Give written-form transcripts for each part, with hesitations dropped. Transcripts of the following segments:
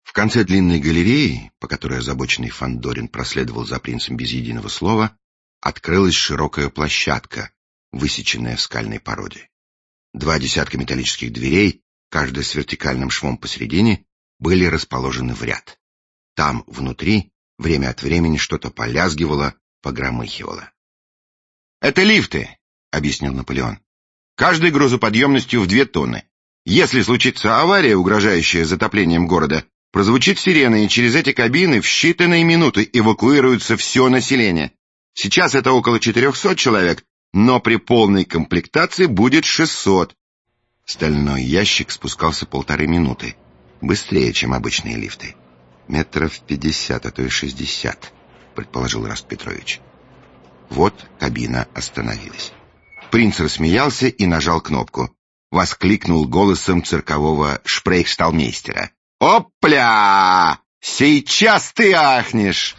В конце длинной галереи, по которой озабоченный Фандорин проследовал за принцем без единого слова, открылась широкая площадка, высеченная в скальной породе. 2 десятка металлических дверей, каждая с вертикальным швом посередине, были расположены в ряд. Там, внутри, время от времени что-то полязгивало, погромыхивало. «Это лифты», — объяснил Наполеон. «Каждый грузоподъемностью в 2 тонны. Если случится авария, угрожающая затоплением города, прозвучит сирена, и через эти кабины в считанные минуты эвакуируется все население. Сейчас это около 400 человек, но при полной комплектации будет 600. Стальной ящик спускался 1,5 минуты. Быстрее, чем обычные лифты. Метров 50, а то и 60, предположил Эраст Петрович. Вот кабина остановилась. Принц рассмеялся и нажал кнопку. Воскликнул голосом циркового шпрейхшталмейстера. «Опля! Сейчас ты ахнешь!»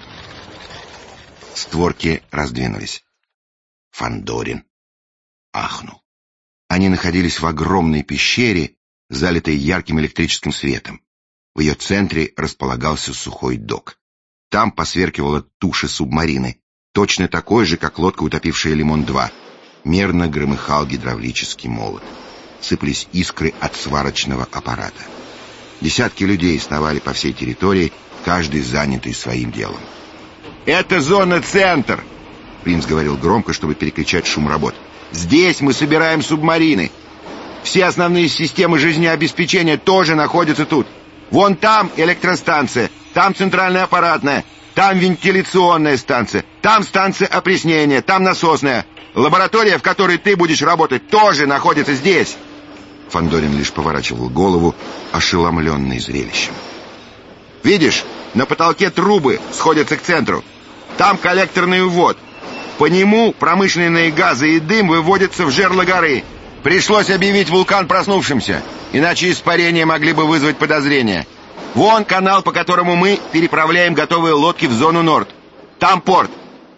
Створки раздвинулись. Фандорин ахнул. Они находились в огромной пещере, залитой ярким электрическим светом. В ее центре располагался сухой док. Там посверкивала туша субмарины, точно такой же, как лодка, утопившая Лимон-2. Мерно громыхал гидравлический молот. Сыпались искры от сварочного аппарата. Десятки людей сновали по всей территории, каждый занятый своим делом. «Это зона-центр!» Принц говорил громко, чтобы перекричать шум работ. «Здесь мы собираем субмарины. Все основные системы жизнеобеспечения тоже находятся тут. Вон там электростанция, там центральная аппаратная, там вентиляционная станция, там станция опреснения, там насосная. Лаборатория, в которой ты будешь работать, тоже находится здесь». Фандорин лишь поворачивал голову, ошеломленный зрелищем. «Видишь, на потолке трубы сходятся к центру. Там коллекторный увод. По нему промышленные газы и дым выводятся в жерло горы. Пришлось объявить вулкан проснувшимся, иначе испарения могли бы вызвать подозрения. Вон канал, по которому мы переправляем готовые лодки в зону Норд. Там порт».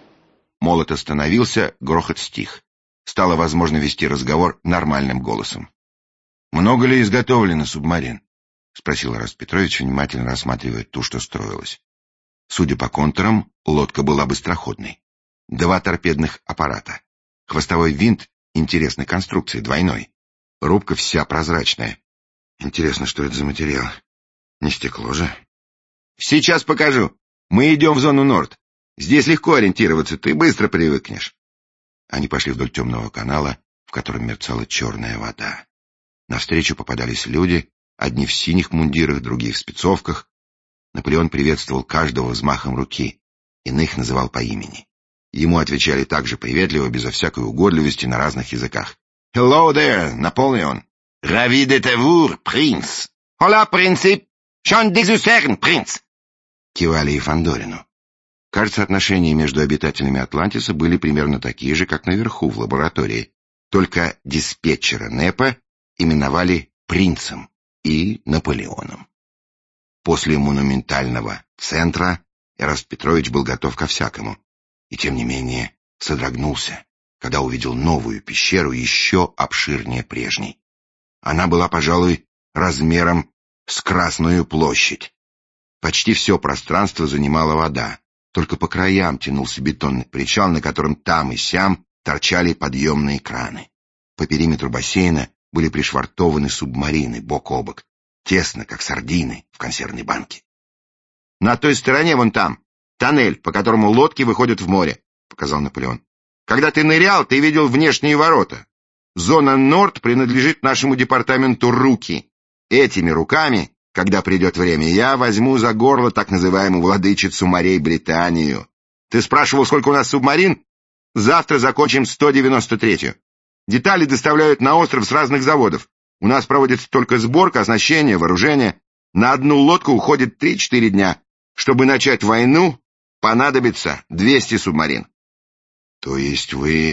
Молот остановился, грохот стих. Стало возможно вести разговор нормальным голосом. «Много ли изготовлено субмарин?» — спросил Эраст Петрович, внимательно рассматривая ту, что строилась. Судя по контурам, лодка была быстроходной. 2 торпедных аппарата. Хвостовой винт интересной конструкции, двойной. Рубка вся прозрачная. Интересно, что это за материал? Не стекло же? «Сейчас покажу. Мы идем в зону Норд. Здесь легко ориентироваться, ты быстро привыкнешь». Они пошли вдоль темного канала, в котором мерцала черная вода. Навстречу попадались люди, одни в синих мундирах, другие в спецовках. Наполеон приветствовал каждого взмахом руки, иных называл по имени. Ему отвечали также приветливо, безо всякой угодливости, на разных языках. «Hello there, Наполеон!» «Ravi de te voir, принц!» «Hola, принцип! Schon désusern, принц!» Кивали и Фандорину. Кажется, отношения между обитателями Атлантиса были примерно такие же, как наверху в лаборатории. Только диспетчера НЭПа именовали принцем и Наполеоном. После монументального центра Эраст Петрович был готов ко всякому. И тем не менее содрогнулся, когда увидел новую пещеру, еще обширнее прежней. Она была, пожалуй, размером с Красную площадь. Почти все пространство занимала вода, только по краям тянулся бетонный причал, на котором там и сям торчали подъемные краны. По периметру бассейна были пришвартованы субмарины бок о бок, тесно, как сардины в консервной банке. «На той стороне, вон там, тоннель, по которому лодки выходят в море», — показал Наполеон. «Когда ты нырял, ты видел внешние ворота. Зона Норд принадлежит нашему департаменту руки. Этими руками, когда придет время, я возьму за горло так называемую владычицу морей Британию. Ты спрашивал, сколько у нас субмарин? Завтра закончим 193-ю. Детали доставляют на остров с разных заводов. У нас проводится только сборка, оснащение, вооружение. На одну лодку уходит 3-4 дня. Чтобы начать войну, понадобится 200 субмарин». «То есть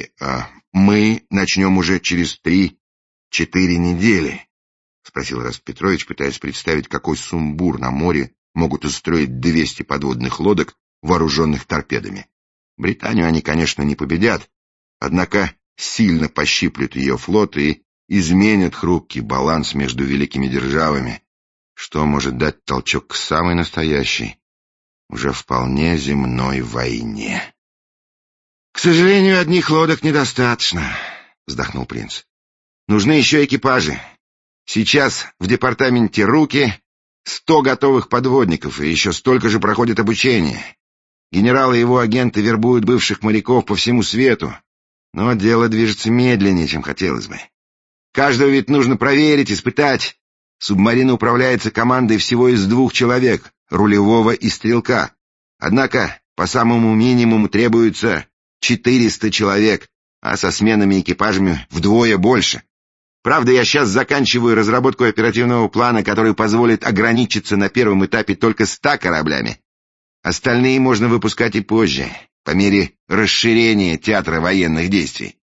мы начнем уже через 3-4 недели?» — спросил Эраст Петрович, пытаясь представить, какой сумбур на море могут устроить 200 подводных лодок, вооруженных торпедами. Британию они, конечно, не победят, однако сильно пощиплют ее флот и изменят хрупкий баланс между великими державами. что может дать толчок к самой настоящей, уже вполне земной войне. «К сожалению, одних лодок недостаточно», — вздохнул принц. «Нужны еще экипажи. Сейчас в департаменте «Руки» 100 готовых подводников, и еще столько же проходит обучение. Генерал и его агенты вербуют бывших моряков по всему свету, но дело движется медленнее, чем хотелось бы. Каждого ведь нужно проверить, испытать. Субмарина управляется командой всего из 2 человек, рулевого и стрелка. Однако по самому минимуму требуется 400 человек, а со сменами и экипажами вдвое больше. Правда, я сейчас заканчиваю разработку оперативного плана, который позволит ограничиться на первом этапе только 100 кораблями. Остальные можно выпускать и позже, по мере расширения театра военных действий.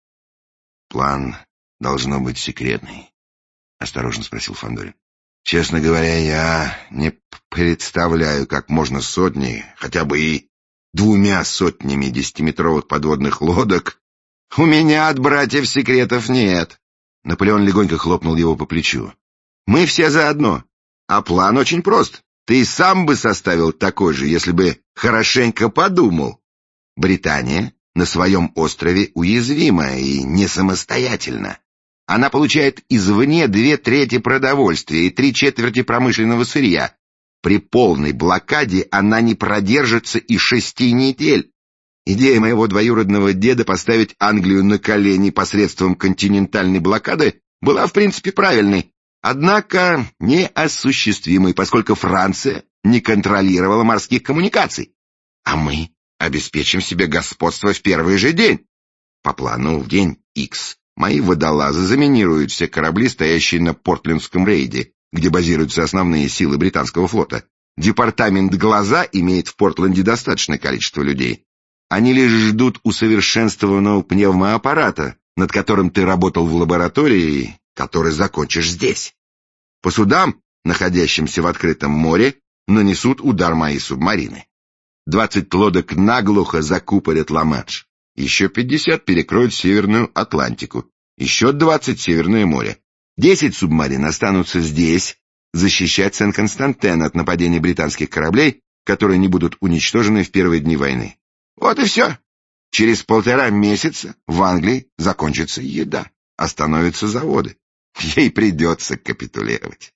«План должно быть секретный?» — осторожно спросил Фандорин. «Честно говоря, я не представляю, как можно сотни, хотя бы и 2 сотнями 10-метровых подводных лодок. У меня от братьев секретов нет». Наполеон легонько хлопнул его по плечу. «Мы все заодно, а план очень прост. Ты сам бы составил такой же, если бы хорошенько подумал. Британия на своем острове уязвима и не самостоятельна. Она получает извне 2/3 продовольствия и 3/4 промышленного сырья. При полной блокаде она не продержится и 6 недель. Идея моего двоюродного деда поставить Англию на колени посредством континентальной блокады была в принципе правильной, однако неосуществимой, поскольку Франция не контролировала морских коммуникаций. А мы обеспечим себе господство в первый же день. По плану в день X мои водолазы заминируют все корабли, стоящие на Портлендском рейде, где базируются основные силы британского флота. Департамент «Глаза» имеет в Портленде достаточное количество людей. Они лишь ждут усовершенствованного пневмоаппарата, над которым ты работал в лаборатории, который закончишь здесь. По судам, находящимся в открытом море, нанесут удар мои субмарины. 20 лодок наглухо закупорят Ла-Манш. Еще 50 перекроют Северную Атлантику. Еще 20 Северное море. 10 субмарин останутся здесь, защищать Сен-Константен от нападения британских кораблей, которые не будут уничтожены в первые дни войны. Вот и все. Через 1,5 месяца в Англии закончится еда, остановятся заводы. Ей придется капитулировать.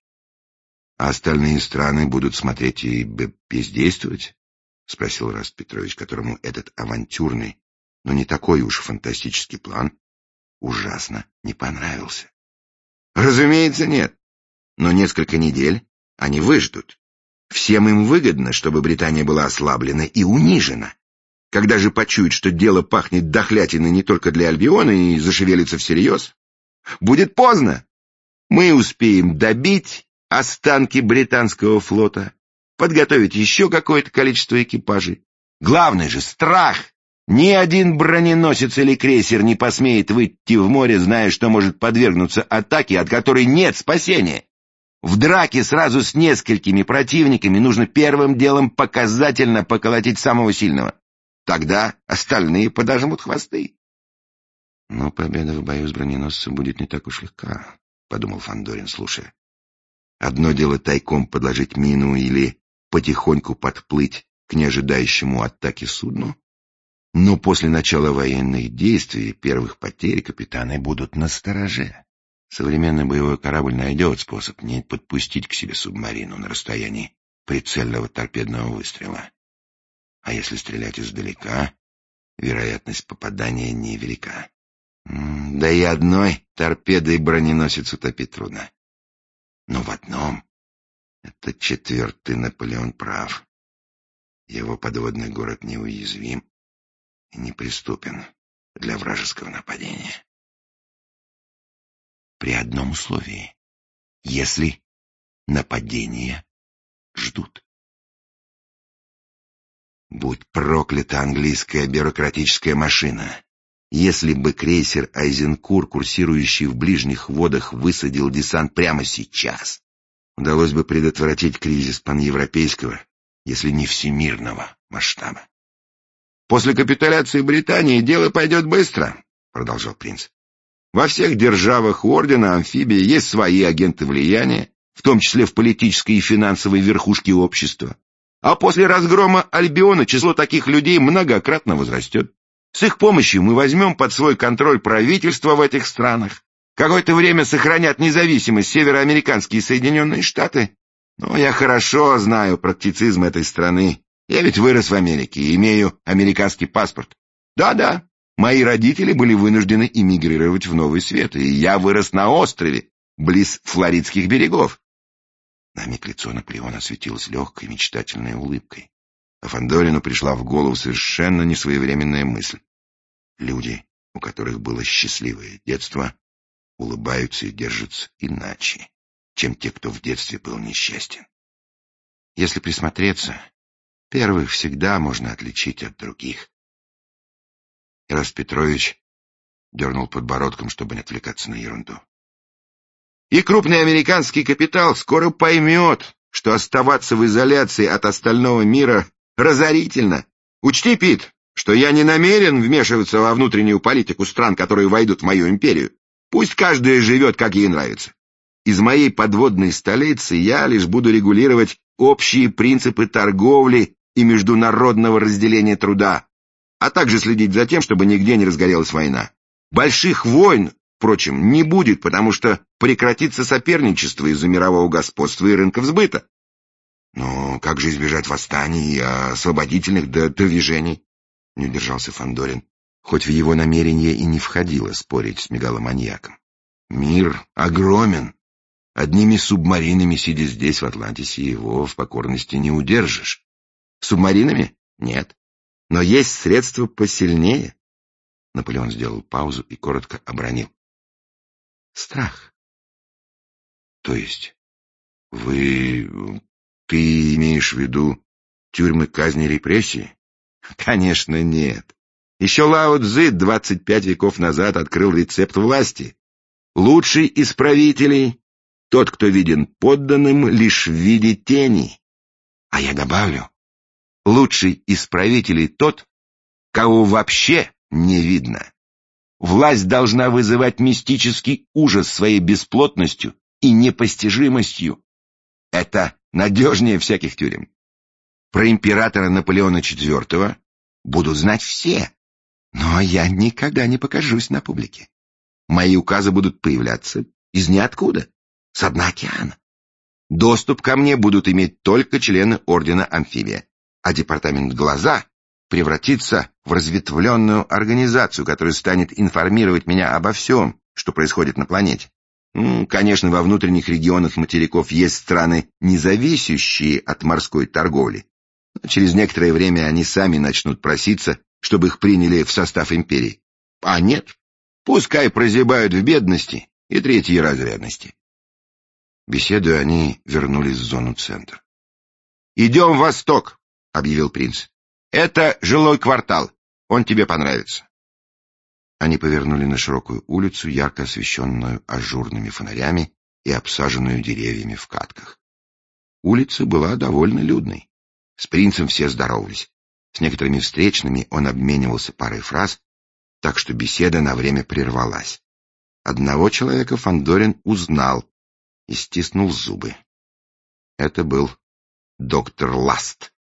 А остальные страны будут смотреть и бездействовать? — спросил Раст Петрович, которому этот авантюрный, но не такой уж фантастический план ужасно не понравился. Разумеется, нет. Но несколько недель они выждут. Всем им выгодно, чтобы Британия была ослаблена и унижена. Когда же почуют, что дело пахнет дохлятиной не только для Альбиона и зашевелится всерьез, будет поздно. Мы успеем добить останки британского флота, подготовить еще какое-то количество экипажей. Главный же страх. Ни один броненосец или крейсер не посмеет выйти в море, зная, что может подвергнуться атаке, от которой нет спасения. В драке сразу с несколькими противниками нужно первым делом показательно поколотить самого сильного. Тогда остальные подожмут хвосты. Но победа в бою с броненосцем будет не так уж легка, — подумал Фандорин, слушая. Одно дело тайком подложить мину или потихоньку подплыть к неожидающему атаки судну, но после начала военных действий первых потерь капитаны будут настороже. Современный боевой корабль найдет способ не подпустить к себе субмарину на расстоянии прицельного торпедного выстрела. А если стрелять издалека, вероятность попадания невелика. Да и одной торпедой броненосец утопить трудно. Но в одном этот 4-й Наполеон прав. Его подводный город неуязвим и неприступен для вражеского нападения. При одном условии, если нападения ждут. Будь проклята английская бюрократическая машина. Если бы крейсер Айзенкур, курсирующий в ближних водах, высадил десант прямо сейчас, удалось бы предотвратить кризис паневропейского, если не всемирного масштаба. «После капитуляции Британии дело пойдет быстро», — продолжал принц. «Во всех державах ордена амфибии есть свои агенты влияния, в том числе в политической и финансовой верхушке общества. А после разгрома Альбиона число таких людей многократно возрастет. С их помощью мы возьмем под свой контроль правительства в этих странах. Какое-то время сохранят независимость североамериканские Соединенные Штаты. Но я хорошо знаю практицизм этой страны. Я ведь вырос в Америке и имею американский паспорт. Да-да, мои родители были вынуждены эмигрировать в Новый Свет, и я вырос на острове, близ Флоридских берегов. На миг лицо Наполеона осветилось легкой мечтательной улыбкой. А Фандорину пришла в голову совершенно несвоевременная мысль. Люди, у которых было счастливое детство, улыбаются и держатся иначе, чем те, кто в детстве был несчастен. Если присмотреться, первых всегда можно отличить от других. Ираст Петрович дернул подбородком, чтобы не отвлекаться на ерунду. И крупный американский капитал скоро поймет, что оставаться в изоляции от остального мира разорительно. Учти, Пит, что я не намерен вмешиваться во внутреннюю политику стран, которые войдут в мою империю. Пусть каждая живет, как ей нравится. Из моей подводной столицы я лишь буду регулировать общие принципы торговли и международного разделения труда, а также следить за тем, чтобы нигде не разгорелась война. Больших войн, впрочем, не будет, потому что прекратится соперничество из-за мирового господства и рынков сбыта. Но как же избежать восстаний и освободительных движений? Не удержался Фандорин, хоть в его намерение и не входило спорить с мегаломаньяком. Мир огромен. Одними субмаринами, сидя здесь, в Атлантисе, его в покорности не удержишь. Субмаринами? Нет. Но есть средства посильнее. Наполеон сделал паузу и коротко обронил. Страх. То есть ты имеешь в виду тюрьмы, казни, репрессии? Конечно, нет. Еще Лао Цзы 25 веков назад открыл рецепт власти. Лучший из правителей — тот, кто виден подданным лишь в виде тени. А я добавлю, лучший из правителей тот, кого вообще не видно. Власть должна вызывать мистический ужас своей бесплотностью и непостижимостью. Это надежнее всяких тюрем. Про императора Наполеона IV будут знать все, но я никогда не покажусь на публике. Мои указы будут появляться из ниоткуда, с дна океана. Доступ ко мне будут иметь только члены ордена Амфибия, а департамент «Глаза» превратится в разветвленную организацию, которая станет информировать меня обо всем, что происходит на планете. Конечно, во внутренних регионах материков есть страны, не зависящие от морской торговли. Но через некоторое время они сами начнут проситься, чтобы их приняли в состав империи. А нет, пускай прозябают в бедности и третьей разрядности. Беседуя, они вернулись в зону центра. «Идем в восток», — объявил принц. «Это жилой квартал, он тебе понравится». Они повернули на широкую улицу, ярко освещенную ажурными фонарями и обсаженную деревьями в катках. Улица была довольно людной. С принцем все здоровались. С некоторыми встречными он обменивался парой фраз, так что беседа на время прервалась. Одного человека Фандорин узнал и стиснул зубы. Это был доктор Ласт.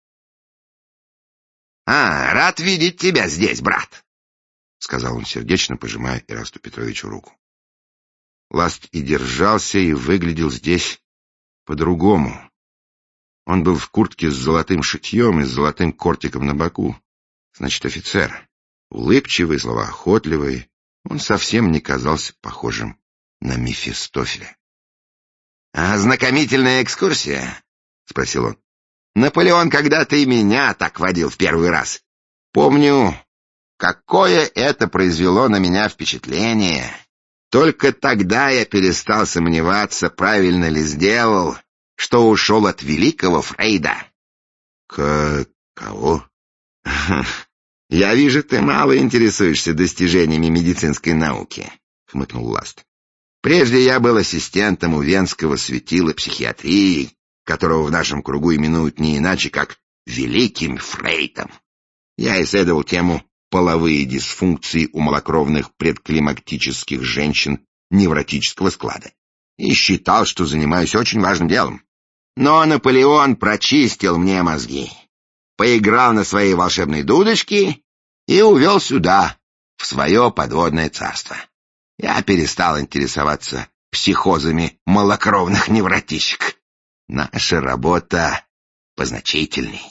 Рад видеть тебя здесь, брат», — сказал он сердечно, пожимая Ирасту Петровичу руку. Ласт и держался, и выглядел здесь по-другому. Он был в куртке с золотым шитьем и с золотым кортиком на боку. Значит, офицер. Улыбчивый, словоохотливый. Он совсем не казался похожим на Мефистофеля. «Ознакомительная экскурсия?» — спросил он. «Наполеон когда-то и меня так водил в первый раз. Помню, какое это произвело на меня впечатление. Только тогда я перестал сомневаться, правильно ли сделал, что ушел от великого Фрейда». «Кого?» «Я вижу, ты мало интересуешься достижениями медицинской науки», — хмыкнул Ласт. «Прежде я был ассистентом у венского светила психиатрии, которого в нашем кругу именуют не иначе, как Великим Фрейдом. Я исследовал тему половые дисфункции у малокровных предклимактических женщин невротического склада. и считал, что занимаюсь очень важным делом. Но Наполеон прочистил мне мозги, поиграл на своей волшебной дудочке и увел сюда, в свое подводное царство. Я перестал интересоваться психозами малокровных невротичек. Наша работа позначительней.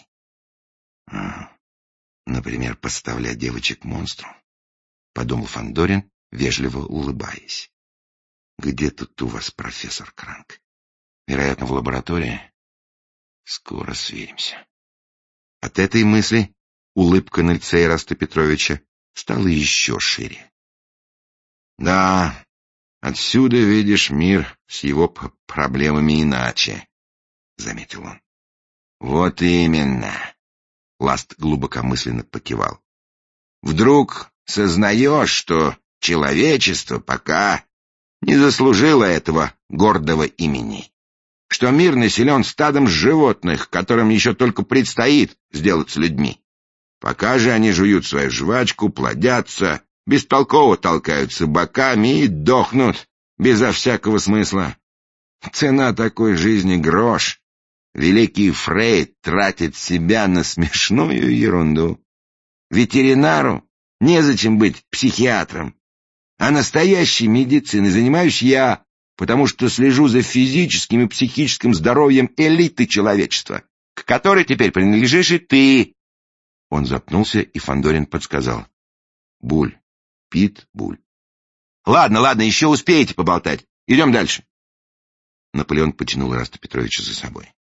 Например, подставлять девочек монстру, — подумал Фандорин, вежливо улыбаясь. Где тут у вас профессор Кранк? Вероятно, в лаборатории. Скоро сверимся. От этой мысли улыбка на лице Ираста Петровича стала еще шире. Да, отсюда видишь мир с его проблемами иначе, — заметил он. Вот именно. Ласт глубокомысленно покивал. Вдруг сознаешь, что человечество пока не заслужило этого гордого имени, что мир населен стадом животных, которым еще только предстоит сделаться людьми. Пока же они жуют свою жвачку, плодятся, бестолково толкаются боками и дохнут безо всякого смысла. Цена такой жизни — грош. Великий Фрейд тратит себя на смешную ерунду. Ветеринару незачем быть психиатром, а настоящей медициной занимаюсь я, потому что слежу за физическим и психическим здоровьем элиты человечества, к которой теперь принадлежишь и ты. Он запнулся, и Фандорин подсказал. Буль. Питбуль. Ладно, еще успеете поболтать. Идем дальше. Наполеон потянул Ираста Петровича за собой.